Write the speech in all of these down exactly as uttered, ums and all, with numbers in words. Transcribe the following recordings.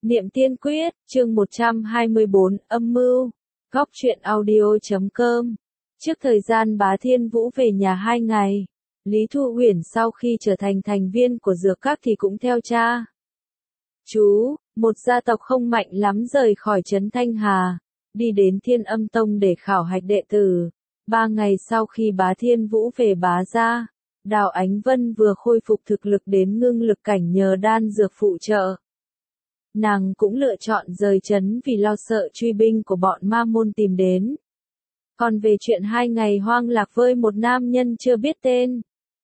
Niệm Tiên Quyết, chương một trăm hai mươi bốn, âm mưu. Góc truyện audio chấm com. Trước thời gian Bá Thiên Vũ về nhà hai ngày, Lý Thu Uyển sau khi trở thành thành viên của Dược Các thì cũng theo cha chú, một gia tộc không mạnh lắm rời khỏi trấn Thanh Hà, đi đến Thiên Âm Tông để khảo hạch đệ tử. Ba ngày sau khi Bá Thiên Vũ về Bá gia, Đào Ánh Vân vừa khôi phục thực lực đến ngưng lực cảnh nhờ đan dược phụ trợ. Nàng cũng lựa chọn rời trấn vì lo sợ truy binh của bọn ma môn tìm đến. Còn về chuyện hai ngày hoang lạc với một nam nhân chưa biết tên,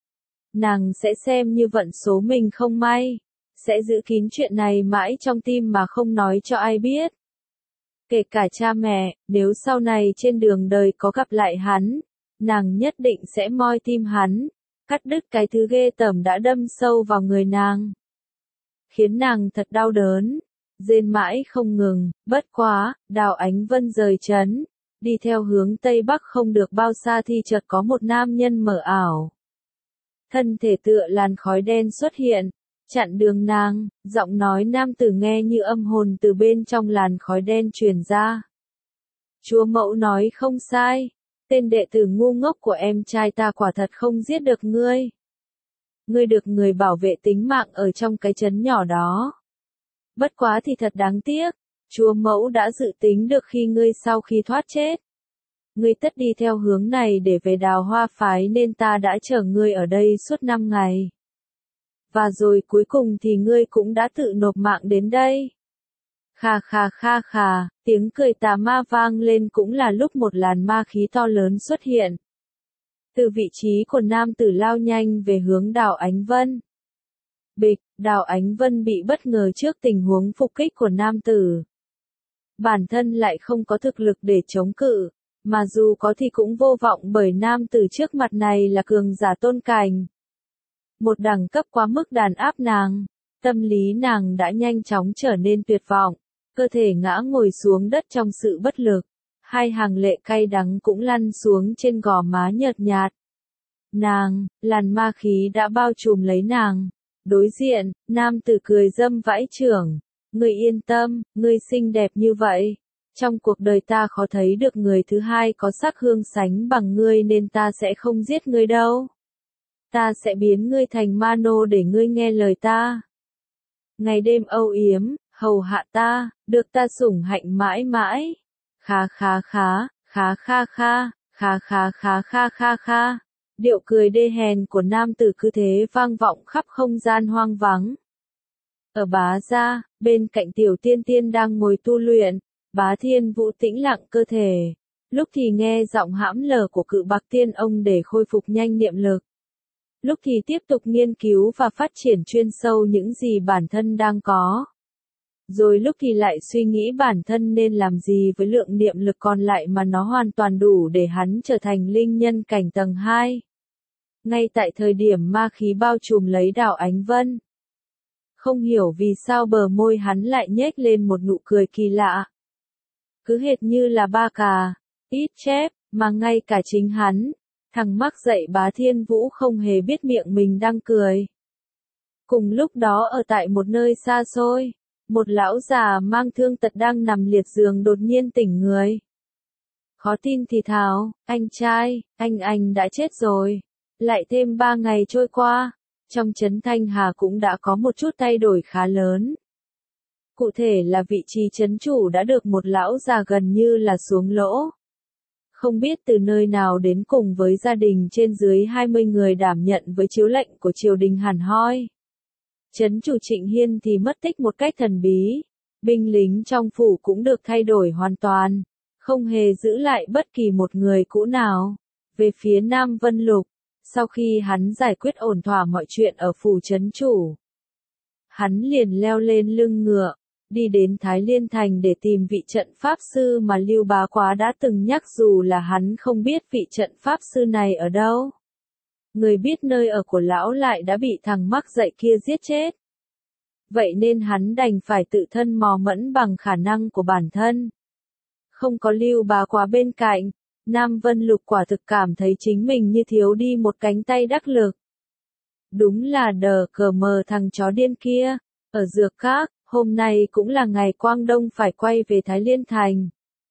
nàng sẽ xem như vận số mình không may, sẽ giữ kín chuyện này mãi trong tim mà không nói cho ai biết. Kể cả cha mẹ, nếu sau này trên đường đời có gặp lại hắn, nàng nhất định sẽ moi tim hắn, cắt đứt cái thứ ghê tởm đã đâm sâu vào người nàng. Khiến nàng thật đau đớn, rên mãi không ngừng. Bất quá, Đào Ánh Vân rời trấn, đi theo hướng Tây Bắc không được bao xa thì chợt có một nam nhân mờ ảo. Thân thể tựa làn khói đen xuất hiện, chặn đường nàng, giọng nói nam tử nghe như âm hồn từ bên trong làn khói đen truyền ra. Chúa Mẫu nói không sai, tên đệ tử ngu ngốc của em trai ta quả thật không giết được ngươi. Ngươi được người bảo vệ tính mạng ở trong cái trấn nhỏ đó. Bất quá thì thật đáng tiếc, Chúa Mẫu đã dự tính được khi ngươi sau khi thoát chết. Ngươi tất đi theo hướng này để về Đào Hoa phái nên ta đã chờ ngươi ở đây suốt năm ngày. Và rồi cuối cùng thì ngươi cũng đã tự nộp mạng đến đây. Khà khà khà khà, tiếng cười tà ma vang lên cũng là lúc một làn ma khí to lớn xuất hiện. Từ vị trí của nam tử lao nhanh về hướng Đào Ánh Vân. Bịch, Đào Ánh Vân bị bất ngờ trước tình huống phục kích của nam tử. Bản thân lại không có thực lực để chống cự, mà dù có thì cũng vô vọng bởi nam tử trước mặt này là cường giả tôn cảnh. Một đẳng cấp quá mức đàn áp nàng, tâm lý nàng đã nhanh chóng trở nên tuyệt vọng, cơ thể ngã ngồi xuống đất trong sự bất lực. Hai hàng lệ cay đắng cũng lăn xuống trên gò má nhợt nhạt. Nàng, làn ma khí đã bao trùm lấy nàng. Đối diện, nam tử cười dâm vãi chưởng. Ngươi yên tâm, ngươi xinh đẹp như vậy. Trong cuộc đời ta khó thấy được người thứ hai có sắc hương sánh bằng ngươi nên ta sẽ không giết ngươi đâu. Ta sẽ biến ngươi thành ma nô để ngươi nghe lời ta. Ngày đêm âu yếm, hầu hạ ta, được ta sủng hạnh mãi mãi. Khá khá khá, khá khá khá, khá khá khá khá khá khá. Điệu cười đê hèn của nam tử cứ thế vang vọng khắp không gian hoang vắng. Ở Bá gia, bên cạnh Tiểu Tiên Tiên đang ngồi tu luyện, Bá Thiên Vũ tĩnh lặng cơ thể. Lúc thì nghe giọng hãm lờ của Cự Bạc Tiên Ông để khôi phục nhanh niệm lực. Lúc thì tiếp tục nghiên cứu và phát triển chuyên sâu những gì bản thân đang có. Rồi lúc thì lại suy nghĩ bản thân nên làm gì với lượng niệm lực còn lại mà nó hoàn toàn đủ để hắn trở thành linh nhân cảnh tầng hai. Ngay tại thời điểm ma khí bao trùm lấy Đào Ánh Vân. Không hiểu vì sao bờ môi hắn lại nhếch lên một nụ cười kỳ lạ. Cứ hệt như là ba cà, ít chép, mà ngay cả chính hắn, thằng mắc dạy Bá Thiên Vũ không hề biết miệng mình đang cười. Cùng lúc đó ở tại một nơi xa xôi, một lão già mang thương tật đang nằm liệt giường đột nhiên tỉnh người. Khó tin thì thào, anh trai, anh anh đã chết rồi. Lại thêm ba ngày trôi qua, trong trấn Thanh Hà cũng đã có một chút thay đổi khá lớn. Cụ thể là vị trí trấn chủ đã được một lão già gần như là xuống lỗ. Không biết từ nơi nào đến cùng với gia đình trên dưới hai mươi người đảm nhận với chiếu lệnh của triều đình hẳn hoi. Trấn chủ Trịnh Hiên thì mất tích một cách thần bí, binh lính trong phủ cũng được thay đổi hoàn toàn, không hề giữ lại bất kỳ một người cũ nào. Về phía Nam Vân Lục, sau khi hắn giải quyết ổn thỏa mọi chuyện ở phủ trấn chủ, hắn liền leo lên lưng ngựa, đi đến Thái Liên Thành để tìm vị trận pháp sư mà Lưu Bá Quá đã từng nhắc dù là hắn không biết vị trận pháp sư này ở đâu. Người biết nơi ở của lão lại đã bị thằng mắc dạy kia giết chết. Vậy nên hắn đành phải tự thân mò mẫm bằng khả năng của bản thân. Không có Lưu Bá Quá bên cạnh, Nam Vân Lục quả thực cảm thấy chính mình như thiếu đi một cánh tay đắc lực. Đúng là đờ cờ mờ thằng chó điên kia, ở Dược Các, Hôm nay cũng là ngày Quang Đông phải quay về Thái Liên Thành.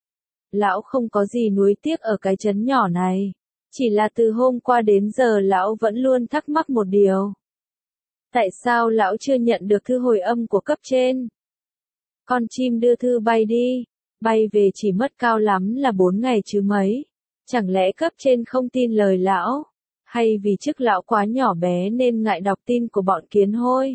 Lão không có gì nuối tiếc ở cái trấn nhỏ này. Chỉ là từ hôm qua đến giờ lão vẫn luôn thắc mắc một điều. Tại sao lão chưa nhận được thư hồi âm của cấp trên? Con chim đưa thư bay đi, bay về chỉ mất cao lắm là bốn ngày chứ mấy. Chẳng lẽ cấp trên không tin lời lão? Hay vì chức lão quá nhỏ bé nên ngại đọc tin của bọn kiến hôi?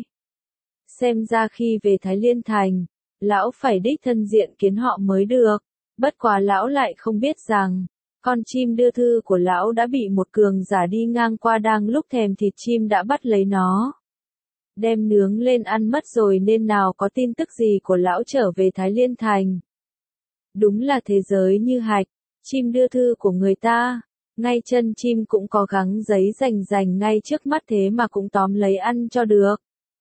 Xem ra khi về Thái Liên Thành, lão phải đích thân diện kiến họ mới được. Bất quá lão lại không biết rằng, con chim đưa thư của lão đã bị một cường giả đi ngang qua đang lúc thèm thịt chim đã bắt lấy nó. Đem nướng lên ăn mất rồi nên nào có tin tức gì của lão trở về Thái Liên Thành. Đúng là thế giới như hạch, chim đưa thư của người ta, ngay chân chim cũng có gắng giấy rành rành ngay trước mắt thế mà cũng tóm lấy ăn cho được.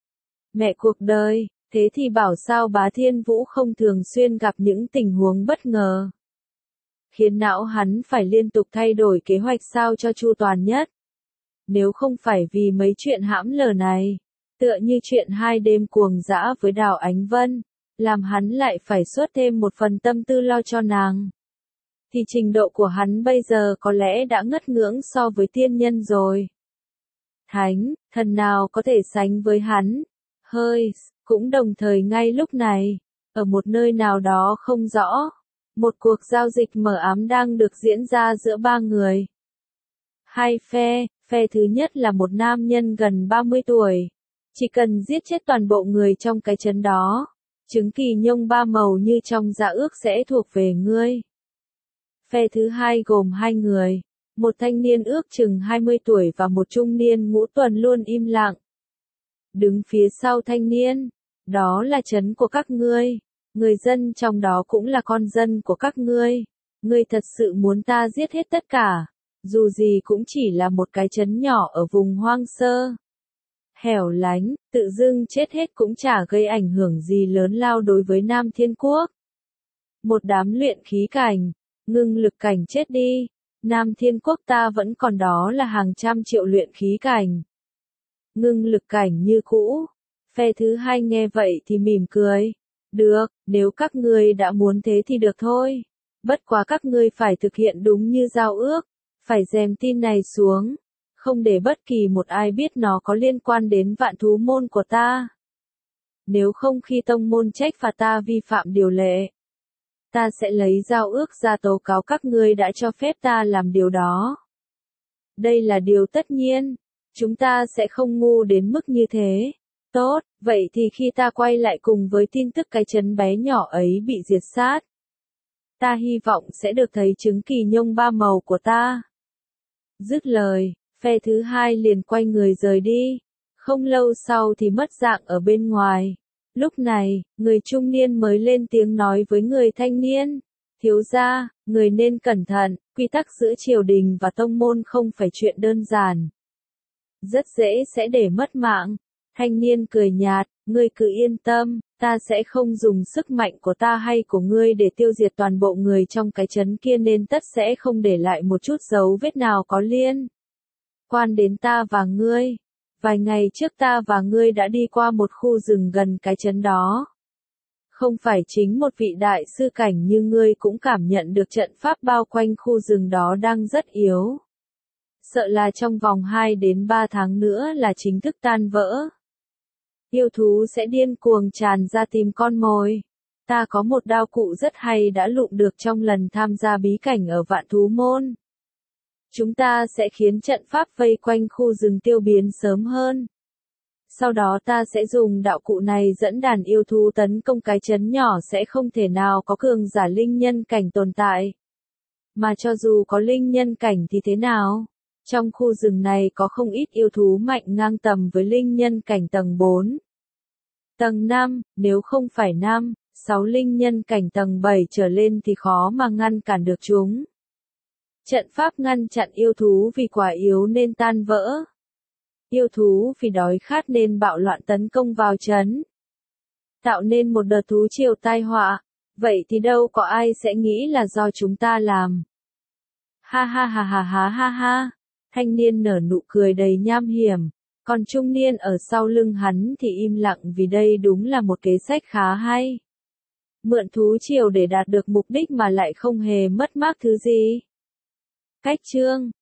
Mẹ cuộc đời, thế thì bảo sao Bá Thiên Vũ không thường xuyên gặp những tình huống bất ngờ. Khiến não hắn phải liên tục thay đổi kế hoạch sao cho chu toàn nhất. Nếu không phải vì mấy chuyện hãm lờ này, tựa như chuyện hai đêm cuồng dã với Đào Ánh Vân, làm hắn lại phải xuất thêm một phần tâm tư lo cho nàng. Thì trình độ của hắn bây giờ có lẽ đã ngất ngưỡng so với tiên nhân rồi. Thánh, thần nào có thể sánh với hắn? Hơi, cũng đồng thời ngay lúc này, ở một nơi nào đó không rõ, một cuộc giao dịch mờ ám đang được diễn ra giữa ba người. Hai phe, phe thứ nhất là một nam nhân gần ba mươi tuổi. Chỉ cần giết chết toàn bộ người trong cái trấn đó, trứng kỳ nhông ba màu như trong dạ ước sẽ thuộc về ngươi. Phe thứ hai gồm hai người, một thanh niên ước chừng hai mươi tuổi và một trung niên ngũ tuần luôn im lặng. Đứng phía sau thanh niên, đó là trấn của các ngươi, người dân trong đó cũng là con dân của các ngươi. Ngươi thật sự muốn ta giết hết tất cả, dù gì cũng chỉ là một cái trấn nhỏ ở vùng hoang sơ. Hẻo lánh, tự dưng chết hết cũng chả gây ảnh hưởng gì lớn lao đối với Nam Thiên Quốc. Một đám luyện khí cảnh, ngưng lực cảnh chết đi, Nam Thiên Quốc ta vẫn còn đó là hàng trăm triệu luyện khí cảnh. Ngưng lực cảnh như cũ. Phe thứ hai nghe vậy thì mỉm cười. Được, nếu các ngươi đã muốn thế thì được thôi. Bất quá các ngươi phải thực hiện đúng như giao ước, phải dèm tin này xuống. Không để bất kỳ một ai biết nó có liên quan đến vạn thú môn của ta. Nếu không khi tông môn trách phạt ta vi phạm điều lệ, ta sẽ lấy giao ước ra tố cáo các ngươi đã cho phép ta làm điều đó. Đây là điều tất nhiên, chúng ta sẽ không ngu đến mức như thế. Tốt, vậy thì khi ta quay lại cùng với tin tức cái trấn bé nhỏ ấy bị diệt sát, ta hy vọng sẽ được thấy trứng kỳ nhông ba màu của ta. Dứt lời, phe thứ hai liền quay người rời đi. Không lâu sau thì mất dạng ở bên ngoài. Lúc này, người trung niên mới lên tiếng nói với người thanh niên. Thiếu gia, người nên cẩn thận, quy tắc giữa triều đình và tông môn không phải chuyện đơn giản. Rất dễ sẽ để mất mạng. Thanh niên cười nhạt, ngươi cứ yên tâm, ta sẽ không dùng sức mạnh của ta hay của ngươi để tiêu diệt toàn bộ người trong cái trấn kia nên tất sẽ không để lại một chút dấu vết nào có liên quan đến ta và ngươi. Vài ngày trước ta và ngươi đã đi qua một khu rừng gần cái trấn đó. Không phải chính một vị đại sư cảnh như ngươi cũng cảm nhận được trận pháp bao quanh khu rừng đó đang rất yếu. Sợ là trong vòng hai đến ba tháng nữa là chính thức tan vỡ. Yêu thú sẽ điên cuồng tràn ra tìm con mồi. Ta có một đao cụ rất hay đã lụm được trong lần tham gia bí cảnh ở Vạn Thú Môn. Chúng ta sẽ khiến trận pháp vây quanh khu rừng tiêu biến sớm hơn. Sau đó ta sẽ dùng đạo cụ này dẫn đàn yêu thú tấn công cái trấn nhỏ sẽ không thể nào có cường giả linh nhân cảnh tồn tại. Mà cho dù có linh nhân cảnh thì thế nào? Trong khu rừng này có không ít yêu thú mạnh ngang tầm với linh nhân cảnh tầng bốn. Tầng năm, nếu không phải năm, sáu linh nhân cảnh tầng bảy trở lên thì khó mà ngăn cản được chúng. Trận pháp ngăn chặn yêu thú vì quá yếu nên tan vỡ. Yêu thú vì đói khát nên bạo loạn tấn công vào trấn. Tạo nên một đợt thú triều tai họa. Vậy thì đâu có ai sẽ nghĩ là do chúng ta làm. Ha ha ha ha ha ha ha. Thanh niên nở nụ cười đầy nham hiểm. Còn trung niên ở sau lưng hắn thì im lặng vì đây đúng là một kế sách khá hay. Mượn thú triều để đạt được mục đích mà lại không hề mất mát thứ gì. Cách chương